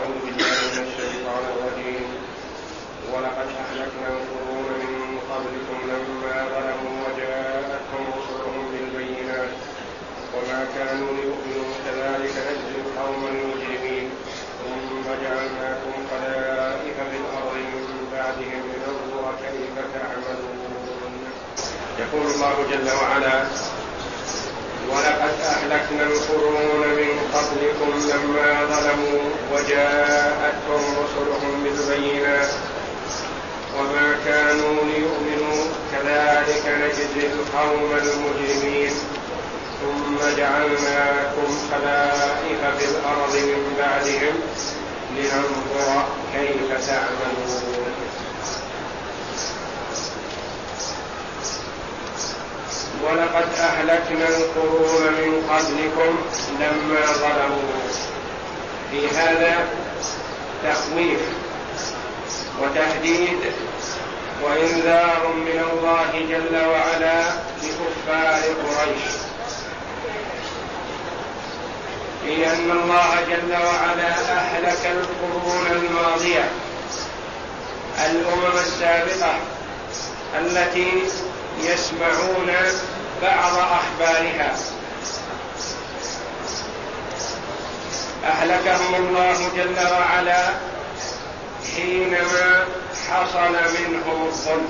أعوذ بالله من الشيطان الرجيم. ولقد أهلكنا القرون من قبلكم لما ظلموا وجاءتهم رسلهم بالبينات وما كانوا ليؤمنوا كذلك نجزي القوم المجرمين ثم جعلناكم خلائف في الأرض من بعدهم لننظر كيف تعملون. يقول الله جل وعلا: ولقد أهلكنا القرون من قبلكم لما ظلموا وجاءتهم رسلهم بالبينات وما كانوا ليؤمنوا كذلك نجزي القوم المجرمين ثم جعلناكم خلائف في الأرض من بعدهم لننظر كيف تعملون. ولقد أهلكنا القرون من قبلكم لما ظلموا. في هذا تخويف وتهديد وإنذار من الله جل وعلا لكفار قريش، لأن الله جل وعلا أهلك القرون الماضية، الأمم السابقة التي يسمعون بعض أخبارها، أهلكهم الله جل وعلا حينما حصل منهم الظلم.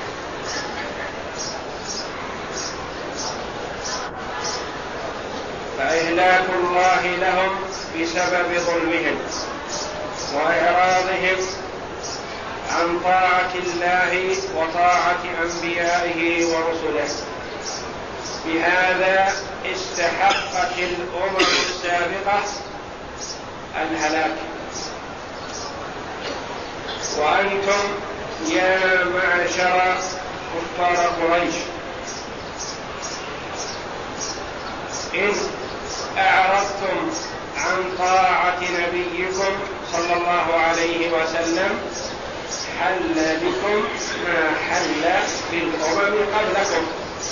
فإهلاك الله لهم بسبب ظلمهم وإعراضهم عن طاعة الله وطاعة أنبيائه ورسله. بهذا استحقت الأمم السابقة الهلاك. وأنتم يا معشر كفار قريش إن أعرضتم عن طاعة نبيكم صلى الله عليه وسلم حل بكم ما حل بالأمم قبلكم.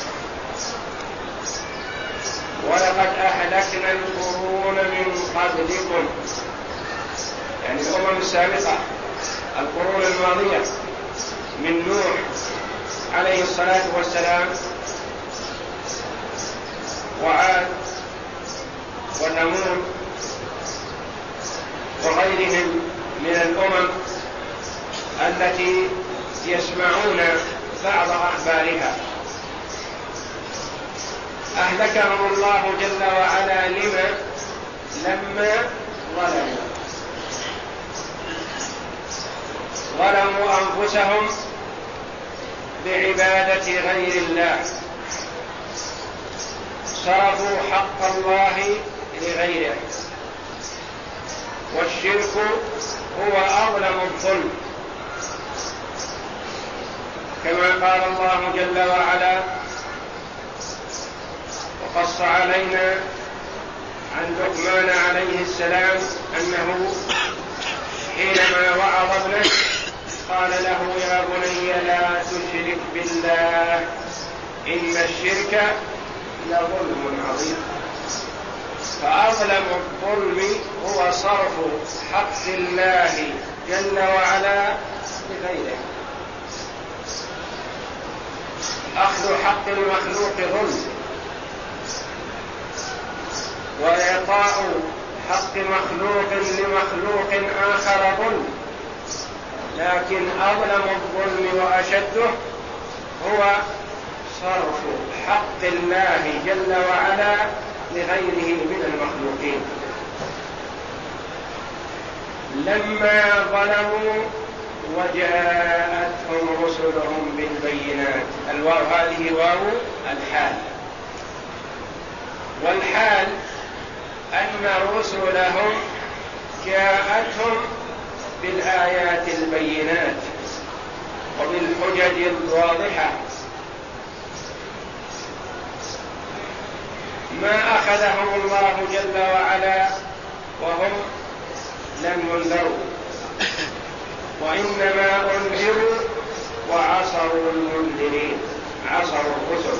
ولقد أهلكنا القرون من قبلكم، يعني الأمم السابقة، القرون الماضية من نوح عليه الصلاة والسلام وعاد وثمود وغيرهم من الأمم التي يسمعون بعض أخبارها. أهلكهم الله جل وعلا لما ظلموا أنفسهم بعبادة غير الله، صرفوا حق الله لغيره، والشرك هو أظلم الظلم، كما قال الله جل وعلا وقص علينا عن لقمان عليه السلام أنه حينما وعظ ابنه قال له: يا بني لا تشرك بالله إن الشرك لظلم عظيم. فأظلم الظلم هو صرف حق الله جل وعلا لغيره. أخذ حق المخلوق ظلم، وإعطاء حق مخلوق لمخلوق آخر ظلم، لكن أظلم الظلم وأشده هو صرف حق الله جل وعلا لغيره من المخلوقين. لما ظلموا وجاءتهم رسلهم بالبينات. الواو هذه واو الحال، والحال أن رسلهم جاءتهم بالآيات البينات وبالحجج الواضحة، ما أخذهم الله جل وعلا وهم لم ينذروا، وإنما أنذروا وعصروا المنذرين، عصروا الرسل.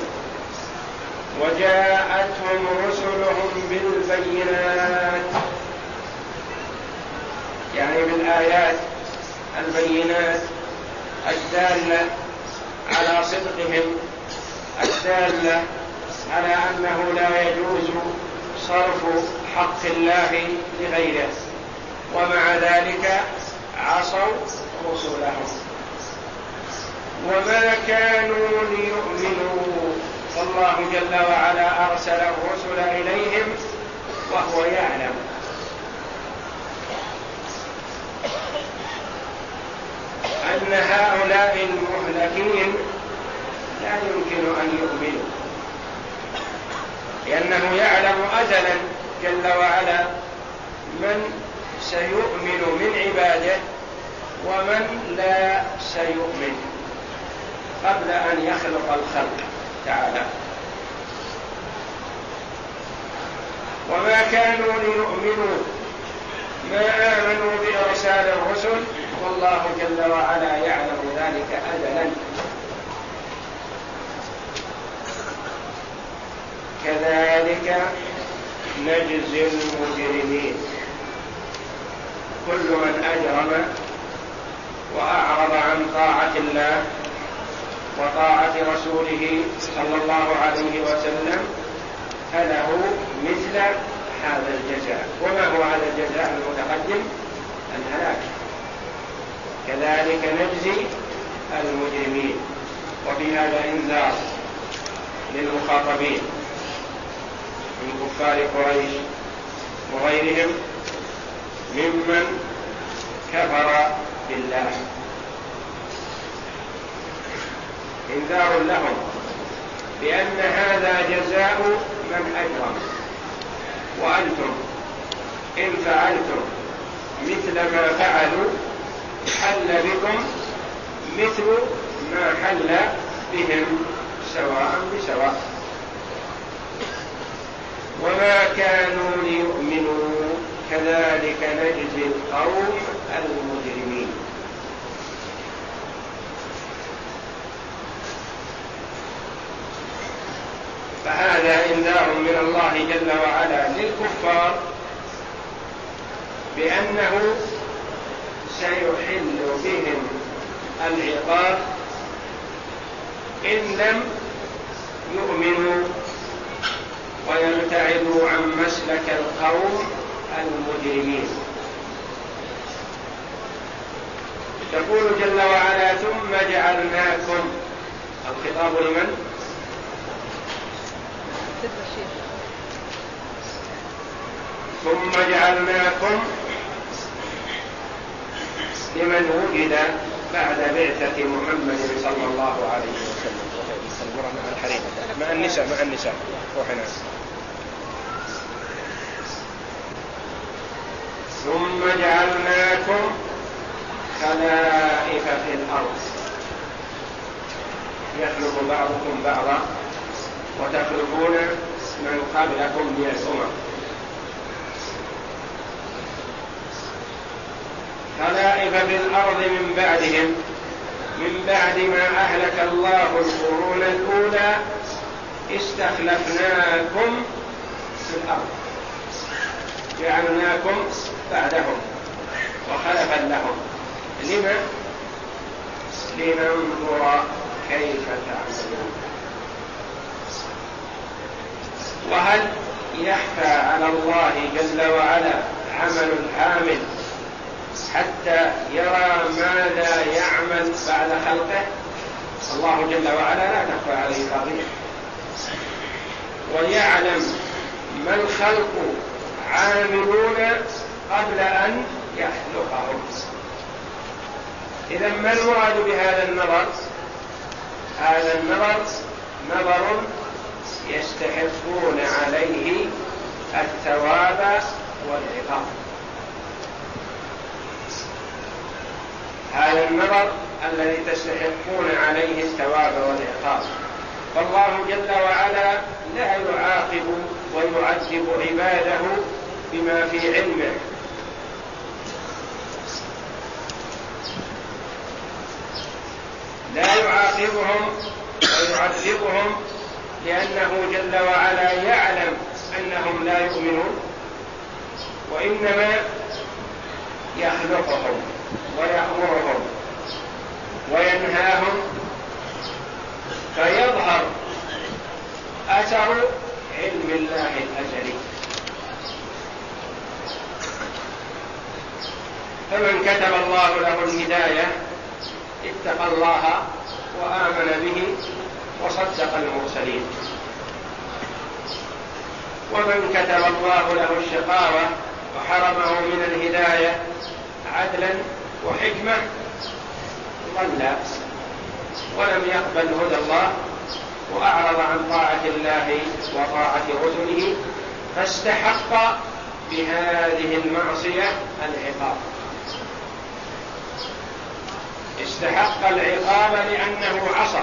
وجاءتهم رسلهم بالبينات، يعني بالآيات البينات الدالة على صدقهم، الدالة على أنه لا يجوز صرف حق الله لغيره، ومع ذلك عصوا رسلهم. وما كانوا ليؤمنوا، والله جل وعلا أرسل الرسل إليهم وهو يعلم أن هؤلاء المهلكين لا يمكن أن يؤمنوا، لأنه يعلم أزلا جل وعلا من سيؤمن من عباده ومن لا سيؤمن قبل أن يخلق الخلق تعالى. وما كانوا ليؤمنوا، ما آمنوا بإرسال الرسل، والله جل وعلا يعلم ذلك أزلا. كذلك نجزي المجرمين، كل من أجرم وأعرض عن طاعة الله وطاعة رسوله صلى الله عليه وسلم فله مثل هذا الجزاء. وما هو هذا الجزاء المتقدم؟ الهلاك. كذلك نجزي المجرمين. وفي هذا إنذار للمخاطبين من كفار قريش وغيرهم ممن كفر بالله، إنذار لهم بأن هذا جزاء من أجرم، وأنتم إن فعلتم مثل ما فعلوا حل بكم مثل ما حل بهم سواء بسواء. وما كانوا ليؤمنوا كذلك نجزي القوم المجرمين. فهذا إنذار من الله جل وعلا للكفار بأنه سيحل بهم العقاب إن لم يؤمنوا ويبتعدوا عن مسلك القوم المجرمين. يقول جل وعلا ثم جعلناكم، الخطاب لمن؟ ثم جعلناكم لمن وجد بعد بعثة محمد صلى الله عليه وسلم. مع النساء روحنا. ثم جعلناكم خلائف في الأرض يخلق بعضكم بعضا وتخلقون من قبلكم من الأمم. خلائف في الأرض من بعدهم، من بعد ما أهلك الله القرون الأولى استخلفناكم في الأرض، جعلناكم بعدهم وخلفا لهم. لما؟ لننظر كيف تعملون. وهل يخفى على الله جل وعلا عمل العامل حتى يرى ماذا يعمل بعد خلقه؟ الله جل وعلا لا تخفى عليه خافية، ويعلم ما الخلق عاملون قبل أن يخلقهم. إذن ما المراد بهذا النظر؟ هذا النظر نظر يستحقون عليه الثواب والعقاب. هذا النظر الذي تستحقون عليه الثواب والعقاب. فالله جل وعلا لا يعاقب ويعذب عباده بما في علمه، لا يعاقبهم ويعذبهم لأنه جل وعلا يعلم أنهم لا يؤمنون، وإنما يخلقهم ويأمرهم وينهاهم، فيظهر أثر علم الله الأزلي. فمن كتب الله له الهداية اتقى الله وآمن به وصدق المرسلين، ومن كتب الله له الشقاوة وحرمه من الهداية عدلا وحكمة ضل ولم يقبل هدى الله وأعرض عن طاعة الله وطاعة رسله، فاستحق بهذه المعصية العقاب. استحق العقاب لأنه عصى.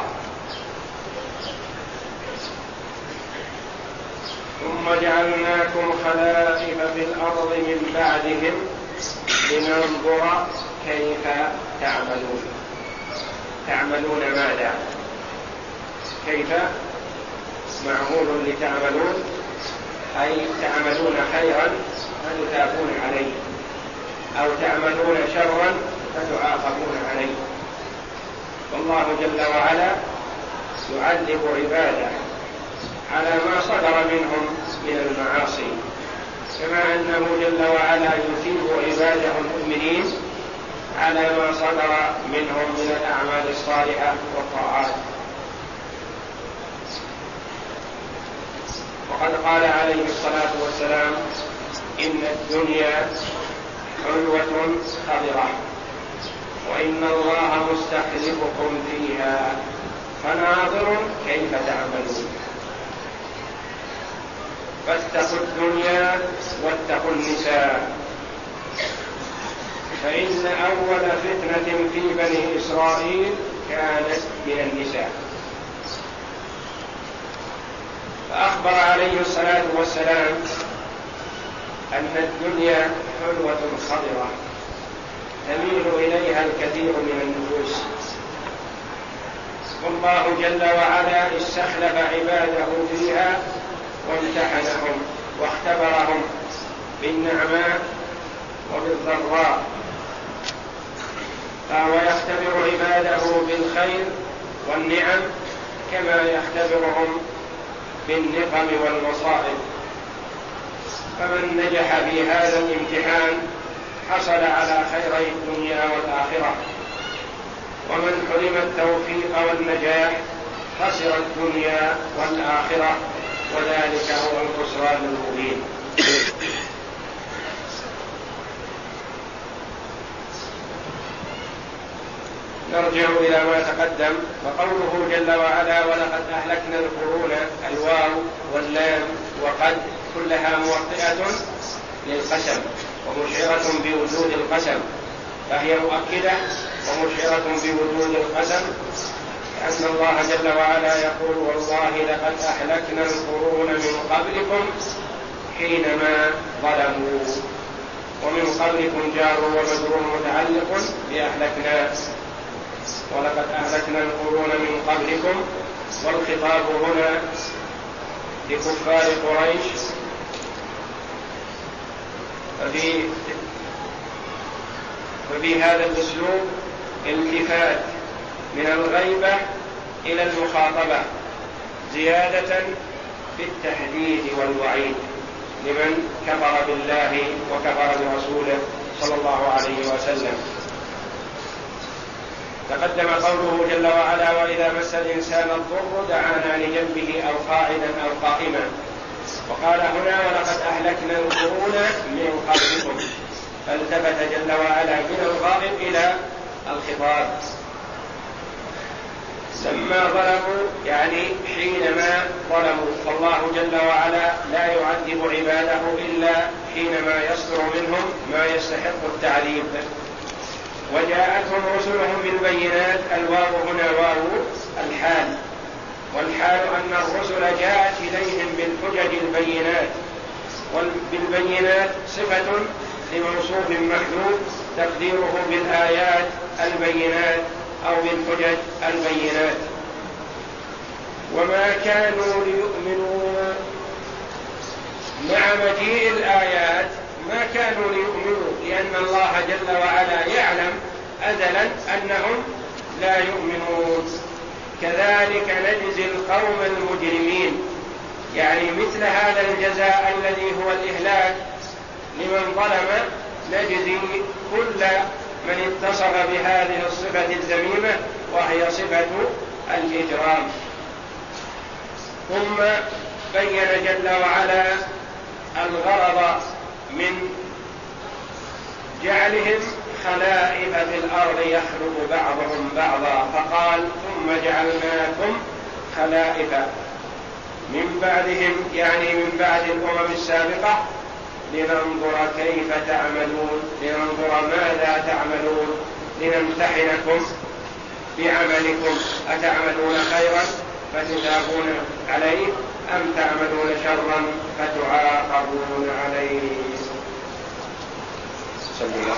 ثم جعلناكم خلائف في الأرض من بعدهم لننظر كيف تعملون. تعملون ماذا؟ كيف معمول لتعملون، أي تعملون خيرا فتثابون عليه، أو تعملون شرا فتعاقبون عليه. والله جل وعلا يعذب عباده على ما صدر منهم من المعاصي، كما أنه جل وعلا يثيب عباده المؤمنين على ما صدر منهم من الأعمال الصالحة والطاعات. وقد قال عليه الصلاة والسلام: إن الدنيا حلوة خضرة وإن الله مستخلفكم فيها فناظر كيف تعملون. فاتقوا الدنيا واتقوا النساء، فإن أول فتنة في بني إسرائيل كانت من النساء. فأخبر عليه الصلاة والسلام أن الدنيا حلوة خضرة تميل إليها الكثير من النفوس، والله جل وعلا استخلف عباده فيها وامتحنهم واختبرهم بالنعماء وبالضراء، فهو يختبر عباده بالخير والنعم كما يختبرهم بالنقم والمصائب. فمن نجح في هذا الامتحان حصل على خيري الدنيا والآخرة، ومن حرم التوفيق والنجاح خسر الدنيا والآخرة، وذلك هو الخسران المبين. نرجع إلى ما تقدم، وقوله جل وعلا: ولقد أهلكنا القرون، الواو واللام وقد كلها موطئة للقسم ومشعرة بوجود القسم، فهي مؤكدة ومشعرة بوجود القسم، لأن الله جل وعلا يقول: والله لقد أهلكنا القرون من قبلكم حينما ظلموا. ومن قبلكم جار ومجرور متعلق بأهلكنا، ولقد أهلكنا القرون من قبلكم، والخطاب هنا لكفار قريش. ففي هذا الأسلوب التفات من الغيبة إلى المخاطبة، زيادة في التحديد والوعيد لمن كفر بالله وكفر برسوله صلى الله عليه وسلم. تقدم قوله جل وعلا: وإذا مس الإنسان الضر دعانا لجنبه أو قاعدا أو قائما. وقال هنا: ولقد أهلكنا القرون من قبلكم، فالتفت جل وعلا من الغائب إلى الخطاب. لما ظلموا يعني حينما ظلموا، فالله جل وعلا لا يعذب عباده إلا حينما يصدر منهم ما يستحق التعذيب. وجاءتهم رسلهم بالبينات، الواو هنا واو الحال، والحال أن الرسل جاءت إليهم بالحجج البينات، والبالبينات صفة لموصوف محذوف تقديره بالآيات البينات أو بالحجج البينات. وما كانوا ليؤمنوا، مع مجيء الآيات ما كانوا ليؤمنوا، لأن لأن الله جل وعلا يعلم أزلا أنهم لا يؤمنون. كذلك نجزي القوم المجرمين، يعني مثل هذا الجزاء الذي هو الإهلاك لمن ظلم نجزي كل من اتصف بهذه الصفة الذميمة وهي صفة الإجرام. ثم بين جل وعلا الغرض من جعلهم خلائف في الأرض يخلق بعضهم بعضا، فقال ثم جعلناكم خلائف من بعدهم، يعني من بعد الأمم السابقة، لننظر كيف تعملون، لننظر ماذا تعملون، لنمتحنكم بعملكم، أتعملون خيرا فتثابون عليه أم تعملون شرا فتعاقبون عليه. صلى الله.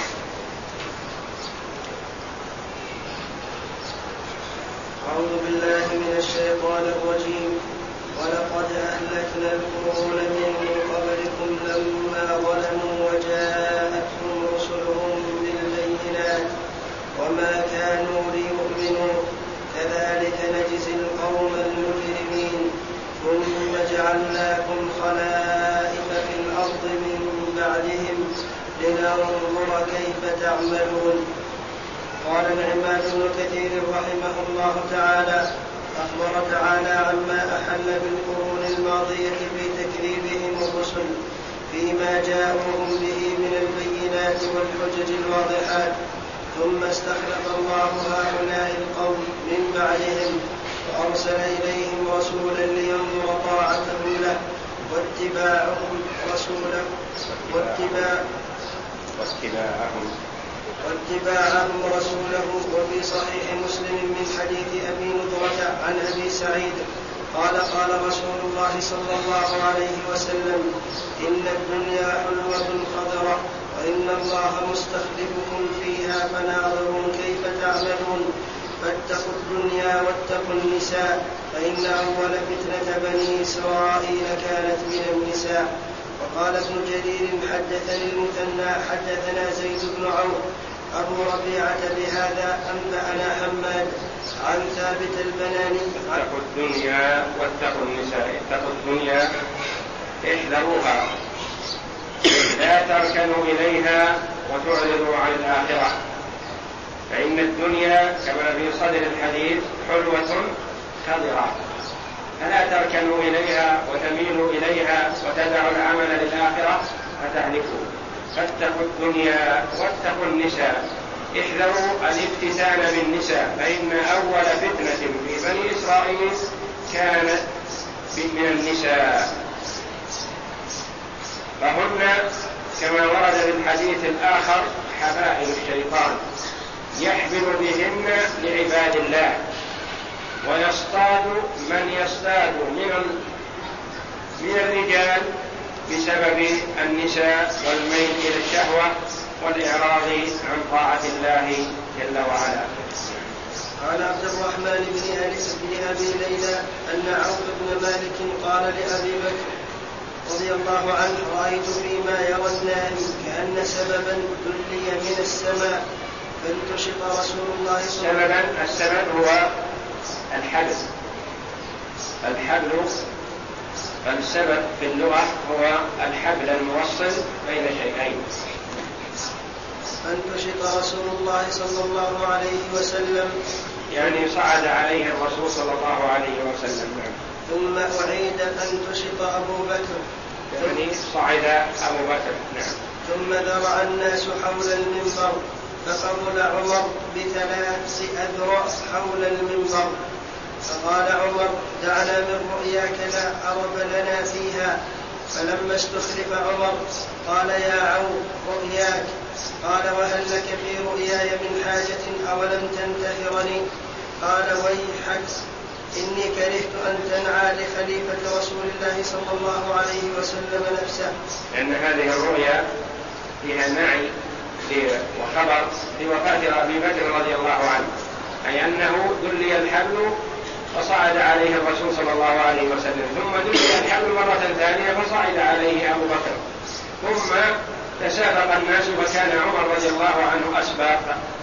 أعوذ بالله من الشيطان الرجيم. ولقد أهلكنا القرون من قبلكم لما ظلموا وجاءتهم رسلهم بالبينات وما كانوا ليؤمنوا كذلك نجزي القوم المجرمين. ثم جعلناكم خلائف في الأرض من بعدهم لننظر كيف تعملون. قال العماد بن كثير رحمه الله تعالى: أخبر تعالى عما أحل بالقرون الماضية في تكذيبهم الرسل فيما جاءوهم به من البينات والحجج الواضحات، ثم استخلف الله هؤلاء القوم من بعدهم وأرسل إليهم رسولا لينظر طاعتهم له واتباعهم رسوله واتباعهم رسوله. وفي صحيح مسلم من حديث أبي نضرة عن أبي سعيد قال: قال رسول الله صلى الله عليه وسلم: إن الدنيا حلوة خضرة وإن الله مستخلفكم فيها فناظرون كيف تعملون. فاتقوا الدنيا واتقوا النساء، فإن أول فتنة بني إسرائيل كانت من النساء. وقال ابن جرير: حدثني المثنى حدثنا زيد بن عون أبو ربيعة بهذا أنبأنا حماد عن ثابت البناني. اتقوا الدنيا واتقوا النساء. اتقوا الدنيا، احذروها، لا تركنوا إليها وتعرضوا عن الآخرة، فإن الدنيا كما في صدر الحديث حلوة خضرة، فلا تركنوا إليها وتميلوا إليها وتدعوا العمل للآخرة فتهلكوا. فاتقوا الدنيا واتقوا النساء، احذروا الافتتان بالنساء، فإن أول فتنة في بني إسرائيل كانت من النساء، فهن كما ورد في الحديث الآخر حبائل الشيطان يحبل بهن لعباد الله، ويصطاد من يصطاد من الرجال بسبب النساء والميل إلى الشهوة والإعراض عن طاعة الله جل وعلا. قال عبد الرحمن بن أبي ليلى أن عوف بن مالك قال لأبي بكر رضي الله عنه: رأيت فيما يرى النائم كأن سببا دلي من السماء فانتشط رسول الله صلى الله عليه وسلم. السبب هو الحبل. فالسبب في اللغة هو الحبل الموصل بين شيئين. فانتشط رسول الله صلى الله عليه وسلم، يعني صعد عليه الرسول صلى الله عليه وسلم. ثم أعيد فانتشط أبو بكر، يعني صعد أبو بكر. نعم. ثم ذرع الناس حول المنبر، فقبل عمر ب3 أذرع حول المنبر، فقال عمر: دعنا من رؤياك لا عرب لنا فيها. فلما استخلف عمر قال: يا عون رؤياك. قال: وهل لك في رؤياي من حاجة أولم تنتهرني؟ قال: ويحك، إني كرهت أن تنعى لخليفة رسول الله صلى الله عليه وسلم نفسه. لأن هذه الرؤيا فيها نعي وخبر بوفاة أبي بكر رضي الله عنه، أي أنه دلي الحبل فصعد عليه الرسول صلى الله عليه وسلم، ثم دلي الحبل مرة ثانية فصعد عليه أبو بكر، ثم تسابق الناس وكان عمر رضي الله عنه أسبق.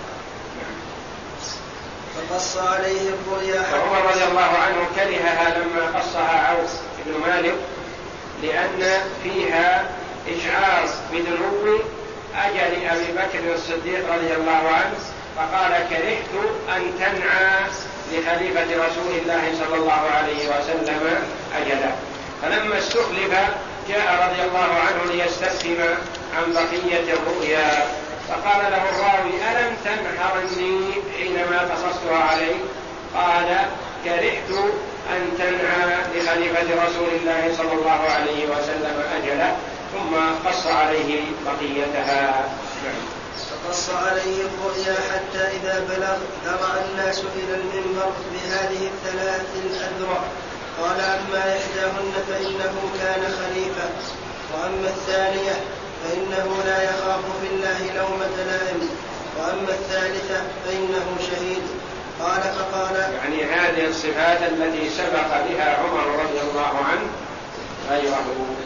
فقص عليه الرؤيا. فعمر رضي الله عنه كرهها لما قصها عوف بن مالك لأن فيها إشعار بدنو أجل أبي بكر الصديق رضي الله عنه، فقال كرهت أن تنعى لخليفة رسول الله صلى الله عليه وسلم أجله. فلما استخلف جاء رضي الله عنه ليستفهم عن بقية الرؤيا، فقال له الراوي ألم تنهرني حينما قصصتها عليك؟ قال كرهت أن تنعى لخليفة رسول الله صلى الله عليه وسلم أجله، ثم قص عليه بقيتها. فقص عليه الرؤيا حتى إذا بلغ ذرع الناس إلى المنبر بهذه الثلاث الأذرع. قال أما إحداهن فإنه كان خليفة، وأما الثانية فإنه لا يخاف في الله لومة لائم، وأما الثالثة فإنه شهيد. قال فقال يعني هذه الصفات التي سبق بها عمر رضي الله عنه غيره.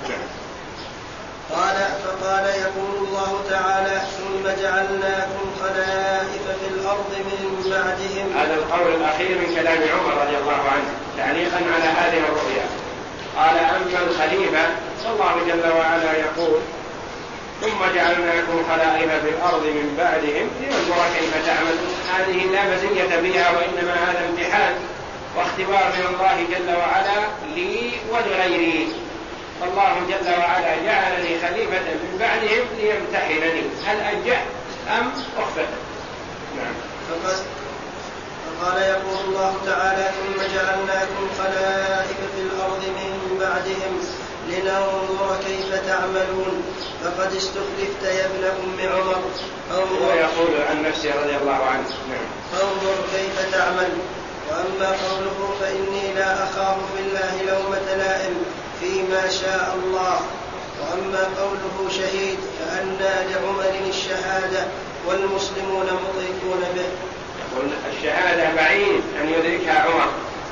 قال فقال يقول الله تعالى ثم جعلناكم خلائف في الأرض من بعدهم. هذا القول الأخير من كلام عمر رضي الله عنه تعليقا على هذه الرؤيا. قال أما الخليفة فالله جل وعلا يقول ثم جعلناكم خلائف في الأرض من بعدهم لننظر كيف تعملون. هذه لا مزية بها، وإنما هذا امتحان واختبار من الله جل وعلا لي ولغيري. فالله جل وعلا جعلني خليفة من بعدهم ليمتحنني هل أنجحت أم أخفت. نعم. فقال يقول الله تعالى ثم جعلناكم خلائف في الأرض من بعدهم لننظر كيف تعملون فقد استخلفت يا ابن أم عمر. هو يقول عن نفسه رضي الله عنه. نعم. فانظر كيف تعمل. وأما قوله فإني لا أخاف في الله لومة لائم فيما شاء الله. وأما قوله شهيد فأنى لعمر الشهادة والمسلمون مطيقون به. يقول الشهادة بعيد أن يدركها عمر،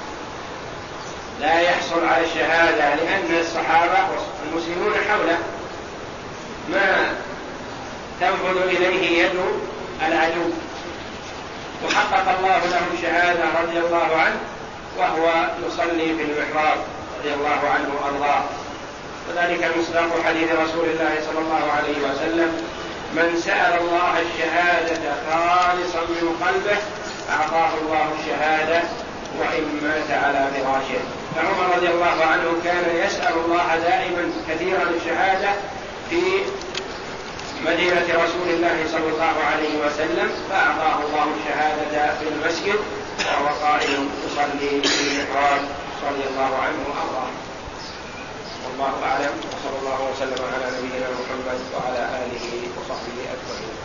لا يحصل على الشهادة لأن الصحابة والمسلمون حوله ما تنفذ إليه يد العدو، وحقق الله له الشهادة رضي الله عنه وهو يصلي في المحراب رضي الله عنه وأرضاه. وذلك مصداق حديث رسول الله صلى الله عليه وسلم من سأل الله الشهادة خالصا من قلبه أعطاه الله الشهادة وإن مات على فراشه. فعمر رضي الله عنه كان يسأل الله دائما كثيرا الشهادة في مدينة رسول الله صلى الله عليه وسلم، فأعطاه الله الشهادة في المسجد وهو قائم يصلي في المحراب رضي الله عنه وأرضاه. والله أعلم، وصلى الله وسلم على نبينا محمد وعلى آله وصحبه أجمعين.